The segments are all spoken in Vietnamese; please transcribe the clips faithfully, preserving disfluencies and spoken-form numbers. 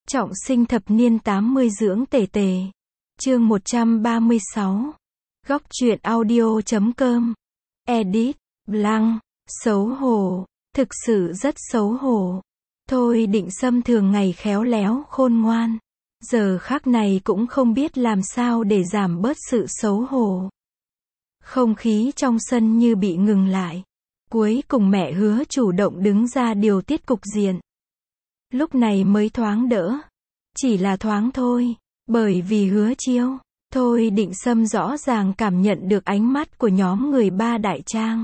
Trọng sinh thập niên tám mươi dưỡng tề tề. Chương một trăm ba mươi sáu. Góc truyện audio chấm com. Edit. Blank. Xấu hổ. Thực sự rất xấu hổ. Thôi Định Sâm thường ngày khéo léo khôn ngoan. Giờ khắc này cũng không biết làm sao để giảm bớt sự xấu hổ. Không khí trong sân như bị ngừng lại. Cuối cùng mẹ Hứa chủ động đứng ra điều tiết cục diện. Lúc này mới thoáng đỡ. Chỉ là thoáng thôi. Bởi vì Hứa Chiêu, Thôi Định Sâm rõ ràng cảm nhận được ánh mắt của nhóm người Ba Đại Trang.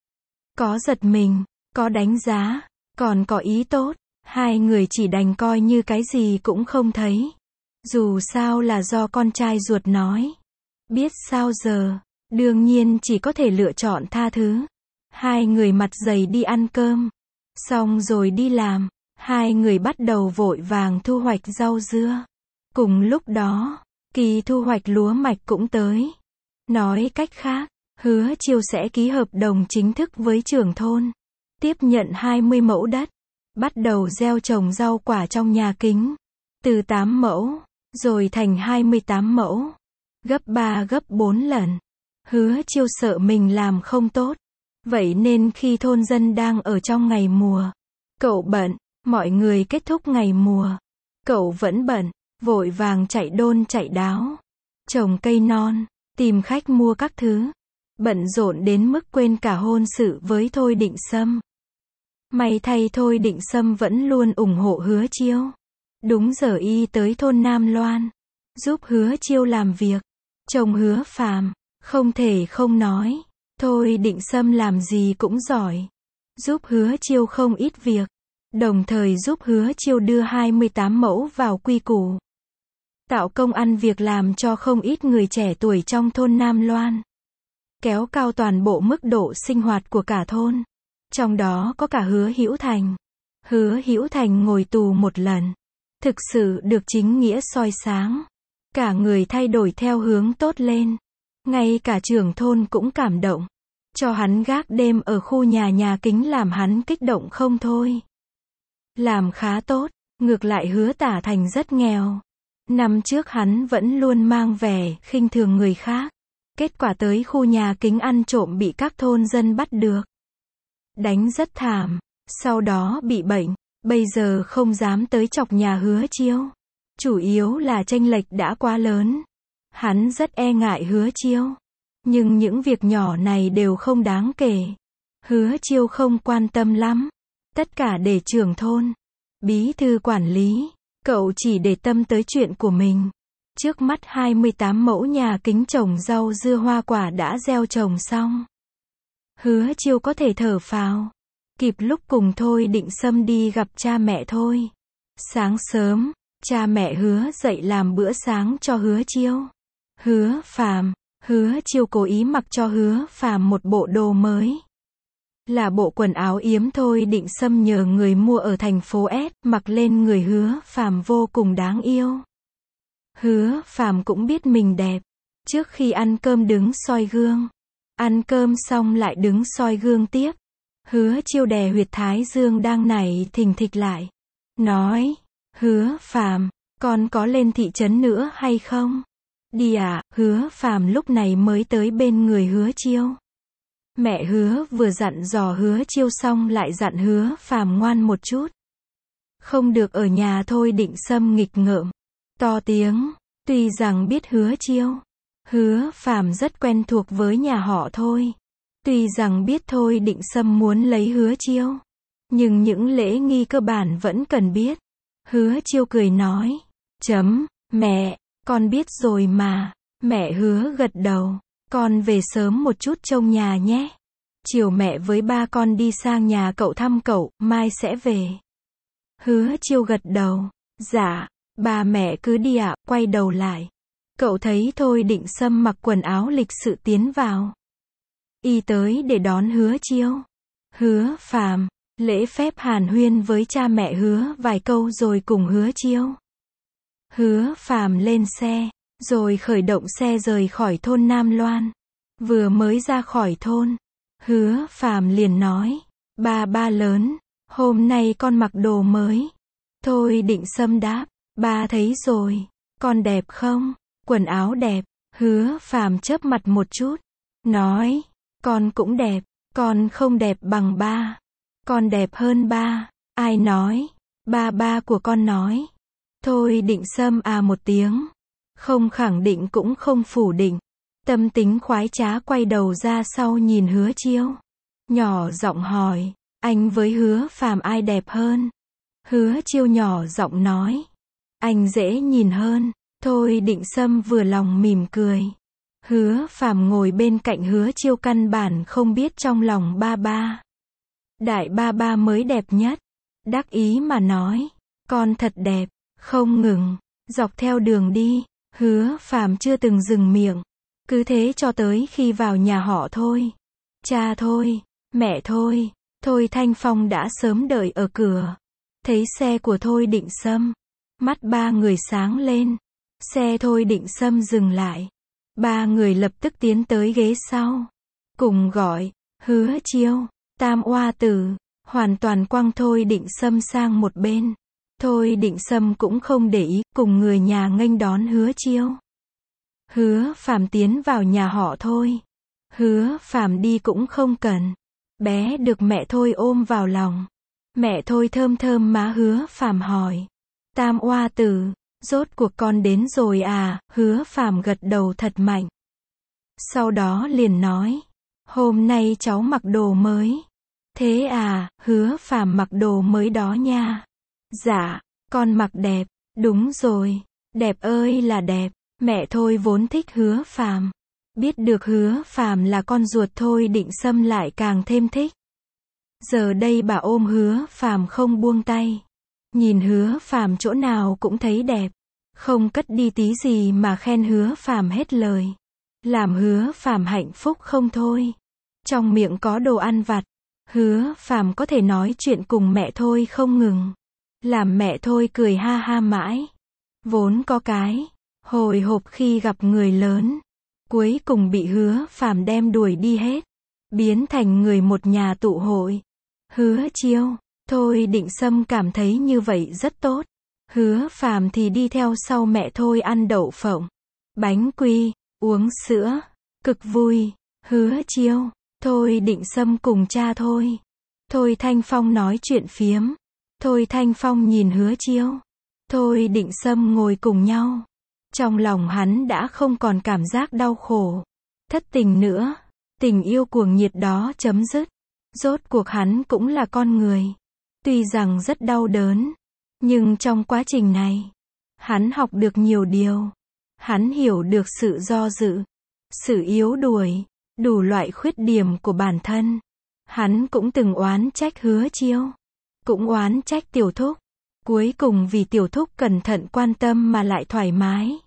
Có giật mình, có đánh giá, còn có ý tốt. Hai người chỉ đành coi như cái gì cũng không thấy. Dù sao là do con trai ruột nói. Biết sao giờ, đương nhiên chỉ có thể lựa chọn tha thứ. Hai người mặt dày đi ăn cơm. Xong rồi đi làm. Hai người bắt đầu vội vàng thu hoạch rau dưa. Cùng lúc đó, kỳ thu hoạch lúa mạch cũng tới. Nói cách khác, Hứa Chiêu sẽ ký hợp đồng chính thức với trưởng thôn. Tiếp nhận hai mươi mẫu đất. Bắt đầu gieo trồng rau quả trong nhà kính. Từ tám mẫu, rồi thành hai mươi tám mẫu. Gấp ba gấp bốn lần. Hứa Chiêu sợ mình làm không tốt. Vậy nên khi thôn dân đang ở trong ngày mùa, cậu bận. Mọi người kết thúc ngày mùa. Cậu vẫn bận, vội vàng chạy đôn chạy đáo. Trồng cây non, tìm khách mua các thứ. Bận rộn đến mức quên cả hôn sự với Thôi Định Sâm. May thay Thôi Định Sâm vẫn luôn ủng hộ Hứa Chiêu. Đúng giờ y tới thôn Nam Loan. Giúp Hứa Chiêu làm việc. Chồng Hứa Phàm, không thể không nói. Thôi Định Sâm làm gì cũng giỏi. Giúp Hứa Chiêu không ít việc. Đồng thời giúp Hứa Chiêu đưa hai mươi tám mẫu vào quy củ. Tạo công ăn việc làm cho không ít người trẻ tuổi trong thôn Nam Loan. Kéo cao toàn bộ mức độ sinh hoạt của cả thôn. Trong đó có cả Hứa Hữu Thành. Hứa Hữu Thành ngồi tù một lần. Thực sự được chính nghĩa soi sáng. Cả người thay đổi theo hướng tốt lên. Ngay cả trưởng thôn cũng cảm động. Cho hắn gác đêm ở khu nhà nhà kính làm hắn kích động không thôi. Làm khá tốt, ngược lại Hứa Tả Thành rất nghèo. Năm trước hắn vẫn luôn mang vẻ khinh thường người khác. Kết quả tới khu nhà kính ăn trộm bị các thôn dân bắt được. Đánh rất thảm, sau đó bị bệnh, bây giờ không dám tới chọc nhà Hứa Chiêu. Chủ yếu là chênh lệch đã quá lớn. Hắn rất e ngại Hứa Chiêu. Nhưng những việc nhỏ này đều không đáng kể. Hứa Chiêu không quan tâm lắm. Tất cả để trưởng thôn, bí thư quản lý, cậu chỉ để tâm tới chuyện của mình. Trước mắt hai mươi tám mẫu nhà kính trồng rau dưa hoa quả đã gieo trồng xong. Hứa Chiêu có thể thở phào. Kịp lúc cùng Thôi Định Sâm đi gặp cha mẹ Thôi. Sáng sớm, cha mẹ Hứa dậy làm bữa sáng cho Hứa Chiêu. Hứa Phàm, Hứa Chiêu cố ý mặc cho Hứa Phàm một bộ đồ mới. Là bộ quần áo yếm Thôi Định Sâm nhờ người mua ở thành phố S, mặc lên người Hứa Phàm vô cùng đáng yêu. Hứa Phàm cũng biết mình đẹp. Trước khi ăn cơm đứng soi gương. Ăn cơm xong lại đứng soi gương tiếp. Hứa Chiêu đè huyệt thái dương đang nảy thình thịch lại. Nói, Hứa Phàm, con có lên thị trấn nữa hay không? Đi à? Hứa Phàm lúc này mới tới bên người Hứa Chiêu. Mẹ Hứa vừa dặn dò Hứa Chiêu xong lại dặn Hứa Phàm ngoan một chút. Không được ở nhà Thôi Định Sâm nghịch ngợm. To tiếng, tuy rằng biết Hứa Chiêu, Hứa Phàm rất quen thuộc với nhà họ Thôi. Tuy rằng biết Thôi Định Sâm muốn lấy Hứa Chiêu. Nhưng những lễ nghi cơ bản vẫn cần biết. Hứa Chiêu cười nói. Chấm, mẹ, con biết rồi mà. Mẹ Hứa gật đầu. Con về sớm một chút trông nhà nhé. Chiều mẹ với ba con đi sang nhà cậu thăm cậu, mai sẽ về. Hứa Chiêu gật đầu. Dạ, ba mẹ cứ đi ạ. Quay đầu lại. Cậu thấy Thôi Định Sâm mặc quần áo lịch sự tiến vào. Y tới để đón Hứa Chiêu. Hứa Phàm, lễ phép hàn huyên với cha mẹ Hứa vài câu rồi cùng Hứa Chiêu. Hứa Phàm lên xe. Rồi khởi động xe rời khỏi thôn Nam Loan. Vừa mới ra khỏi thôn, Hứa Phàm liền nói. Ba ba lớn, hôm nay con mặc đồ mới. Thôi Định Sâm đáp. Ba thấy rồi. Con đẹp không? Quần áo đẹp. Hứa Phàm chớp mặt một chút. Nói. Con cũng đẹp. Con không đẹp bằng ba. Con đẹp hơn ba. Ai nói? Ba ba của con nói. Thôi Định Sâm à một tiếng. Không khẳng định cũng không phủ định. Tâm tính khoái trá quay đầu ra sau nhìn Hứa Chiêu. Nhỏ giọng hỏi. Anh với Hứa Phàm ai đẹp hơn? Hứa Chiêu nhỏ giọng nói. Anh dễ nhìn hơn. Thôi Định Sâm vừa lòng mỉm cười. Hứa Phàm ngồi bên cạnh Hứa Chiêu căn bản không biết trong lòng ba ba. Đại ba ba mới đẹp nhất. Đắc ý mà nói. Con thật đẹp. Không ngừng. Dọc theo đường đi. Hứa Phàm chưa từng dừng miệng. Cứ thế cho tới khi vào nhà họ Thôi. Cha Thôi. Mẹ Thôi. Thôi Thanh Phong đã sớm đợi ở cửa. Thấy xe của Thôi Định Sâm. Mắt ba người sáng lên. Xe Thôi Định Sâm dừng lại. Ba người lập tức tiến tới ghế sau. Cùng gọi. Hứa Chiêu. Tam oa tử. Hoàn toàn quăng Thôi Định Sâm sang một bên. Thôi Định Sâm cũng không để ý, cùng người nhà nghênh đón Hứa Chiêu. Hứa Phàm tiến vào nhà họ Thôi. Hứa Phàm đi cũng không cần. Bé được mẹ Thôi ôm vào lòng. Mẹ Thôi thơm thơm má Hứa Phàm hỏi. Tam oa tử, rốt cuộc con đến rồi à? Hứa Phàm gật đầu thật mạnh. Sau đó liền nói. Hôm nay cháu mặc đồ mới. Thế à? Hứa Phàm mặc đồ mới đó nha. Dạ, con mặc đẹp. Đúng rồi. Đẹp ơi là đẹp. Mẹ Thôi vốn thích Hứa Phàm. Biết được Hứa Phàm là con ruột Thôi Định Sâm lại càng thêm thích. Giờ đây bà ôm Hứa Phàm không buông tay. Nhìn Hứa Phàm chỗ nào cũng thấy đẹp. Không cất đi tí gì mà khen Hứa Phàm hết lời. Làm Hứa Phàm hạnh phúc không thôi. Trong miệng có đồ ăn vặt. Hứa Phàm có thể nói chuyện cùng mẹ Thôi không ngừng. Làm mẹ Thôi cười ha ha mãi. Vốn có cái hồi hộp khi gặp người lớn. Cuối cùng bị Hứa Phàm đem đuổi đi hết. Biến thành người một nhà tụ hội. Hứa Chiêu. Thôi Định Sâm cảm thấy như vậy rất tốt. Hứa Phàm thì đi theo sau mẹ Thôi ăn đậu phộng. Bánh quy. Uống sữa. Cực vui. Hứa Chiêu. Thôi Định Sâm cùng cha Thôi. Thôi Thanh Phong nói chuyện phiếm. Thôi Thanh Phong nhìn Hứa Chiêu. Thôi Định Sâm ngồi cùng nhau. Trong lòng hắn đã không còn cảm giác đau khổ. Thất tình nữa. Tình yêu cuồng nhiệt đó chấm dứt. Rốt cuộc hắn cũng là con người. Tuy rằng rất đau đớn. Nhưng trong quá trình này. Hắn học được nhiều điều. Hắn hiểu được sự do dự. Sự yếu đuối. Đủ loại khuyết điểm của bản thân. Hắn cũng từng oán trách Hứa Chiêu. Cũng oán trách Tiểu Thúc. Cuối cùng vì Tiểu Thúc cẩn thận quan tâm mà lại thoải mái.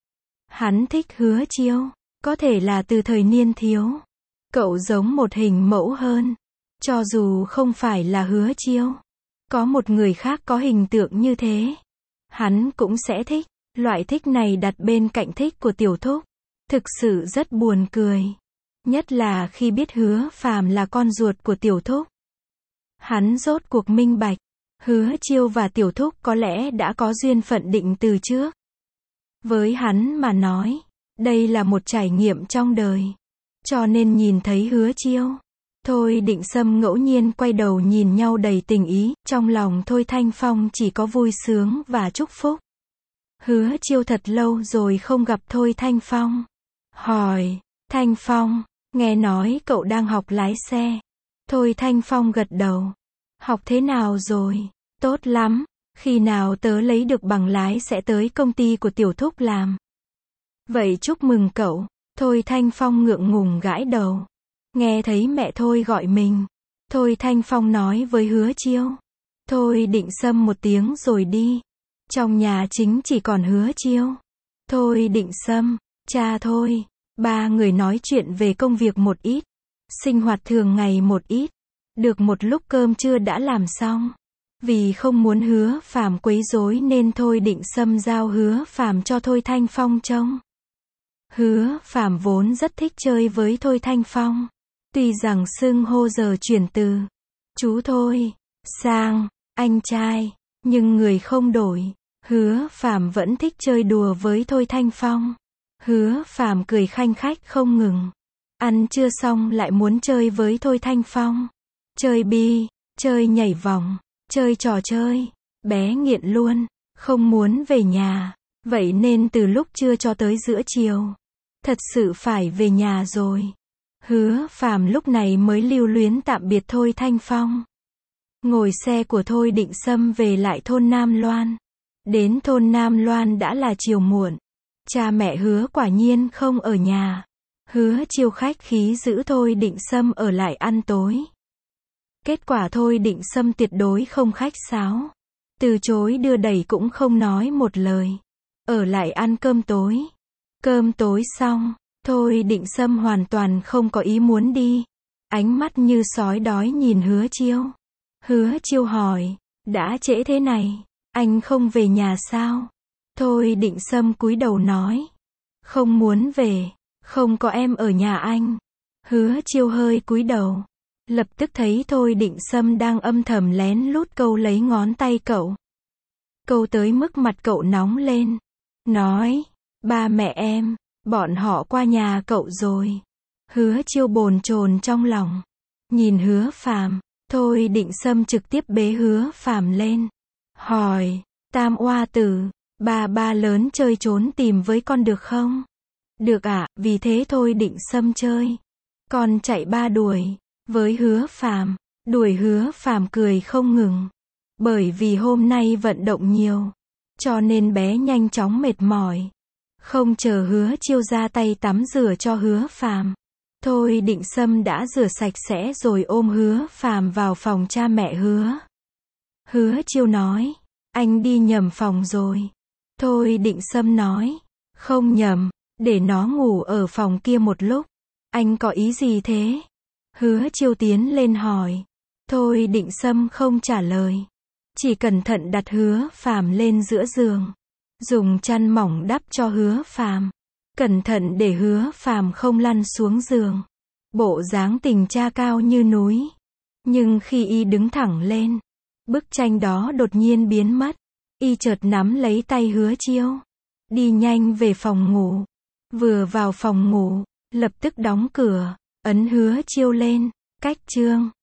Hắn thích Hứa Chiêu. Có thể là từ thời niên thiếu. Cậu giống một hình mẫu hơn. Cho dù không phải là Hứa Chiêu. Có một người khác có hình tượng như thế. Hắn cũng sẽ thích. Loại thích này đặt bên cạnh thích của Tiểu Thúc. Thực sự rất buồn cười. Nhất là khi biết Hứa Phàm là con ruột của Tiểu Thúc. Hắn rốt cuộc minh bạch. Hứa Chiêu và Tiểu Thúc có lẽ đã có duyên phận định từ trước. Với hắn mà nói. Đây là một trải nghiệm trong đời. Cho nên nhìn thấy Hứa Chiêu. Thôi Định Sâm ngẫu nhiên quay đầu nhìn nhau đầy tình ý. Trong lòng Thôi Thanh Phong chỉ có vui sướng và chúc phúc. Hứa Chiêu thật lâu rồi không gặp Thôi Thanh Phong. Hỏi. Thanh Phong. Nghe nói cậu đang học lái xe. Thôi Thanh Phong gật đầu. Học thế nào rồi? Tốt lắm. Khi nào tớ lấy được bằng lái sẽ tới công ty của Tiểu Thúc làm. Vậy chúc mừng cậu. Thôi Thanh Phong ngượng ngùng gãi đầu. Nghe thấy mẹ Thôi gọi mình. Thôi Thanh Phong nói với Hứa Chiêu. Thôi Định Sâm một tiếng rồi đi. Trong nhà chính chỉ còn Hứa Chiêu. Thôi Định Sâm. Cha Thôi. Ba người nói chuyện về công việc một ít. Sinh hoạt thường ngày một ít. Được một lúc cơm trưa đã làm xong. Vì không muốn Hứa Phàm quấy rối nên Thôi Định Sâm giao Hứa Phàm cho Thôi Thanh Phong trông. Hứa Phàm vốn rất thích chơi với Thôi Thanh Phong. Tuy rằng xưng hô giờ chuyển từ chú Thôi sang anh trai, nhưng người không đổi. Hứa Phàm vẫn thích chơi đùa với Thôi Thanh Phong. Hứa Phàm cười khanh khách không ngừng. Ăn chưa xong lại muốn chơi với Thôi Thanh Phong. Chơi bi, chơi nhảy vòng, chơi trò chơi. Bé nghiện luôn, không muốn về nhà. Vậy nên từ lúc trưa cho tới giữa chiều, thật sự phải về nhà rồi. Hứa Phàm lúc này mới lưu luyến tạm biệt Thôi Thanh Phong. Ngồi xe của Thôi Định Sâm về lại thôn Nam Loan. Đến thôn Nam Loan đã là chiều muộn. Cha mẹ Hứa quả nhiên không ở nhà. Hứa Chiêu khách khí giữ Thôi Định Sâm ở lại ăn tối. Kết quả Thôi Định Sâm tuyệt đối không khách sáo. Từ chối đưa đẩy cũng không nói một lời. Ở lại ăn cơm tối. Cơm tối xong, Thôi Định Sâm hoàn toàn không có ý muốn đi. Ánh mắt như sói đói nhìn Hứa Chiêu. Hứa Chiêu hỏi, đã trễ thế này, anh không về nhà sao? Thôi Định Sâm cúi đầu nói, không muốn về, không có em ở nhà anh. Hứa Chiêu hơi cúi đầu, lập tức thấy Thôi Định Sâm đang âm thầm lén lút câu lấy ngón tay cậu. Câu tới mức mặt cậu nóng lên, nói, ba mẹ em, bọn họ qua nhà cậu rồi. Hứa Chiêu bồn chồn trong lòng, nhìn Hứa Phàm. Thôi Định Sâm trực tiếp bế Hứa Phàm lên, hỏi, tam oa tử, ba ba lớn chơi trốn tìm với con được không? Được ạ, à, vì thế Thôi Định Sâm chơi. Con chạy ba đuổi, với Hứa Phàm, đuổi Hứa Phàm cười không ngừng. Bởi vì hôm nay vận động nhiều, cho nên bé nhanh chóng mệt mỏi. Không chờ Hứa Chiêu ra tay tắm rửa cho Hứa Phàm, Thôi Định Sâm đã rửa sạch sẽ rồi ôm Hứa Phàm vào phòng cha mẹ Hứa. Hứa Chiêu nói, anh đi nhầm phòng rồi. Thôi Định Sâm nói, không nhầm, để nó ngủ ở phòng kia một lúc. Anh có ý gì thế? Hứa Chiêu tiến lên hỏi. Thôi Định Sâm không trả lời, chỉ cẩn thận đặt Hứa Phàm lên giữa giường, dùng chăn mỏng đắp cho Hứa Phàm, cẩn thận để Hứa Phàm không lăn xuống giường. Bộ dáng tình cha cao như núi. Nhưng khi y đứng thẳng lên, bức tranh đó đột nhiên biến mất. Y chợt nắm lấy tay Hứa Chiêu, đi nhanh về phòng ngủ. Vừa vào phòng ngủ, lập tức đóng cửa, ấn Hứa Chiêu lên, cách chương.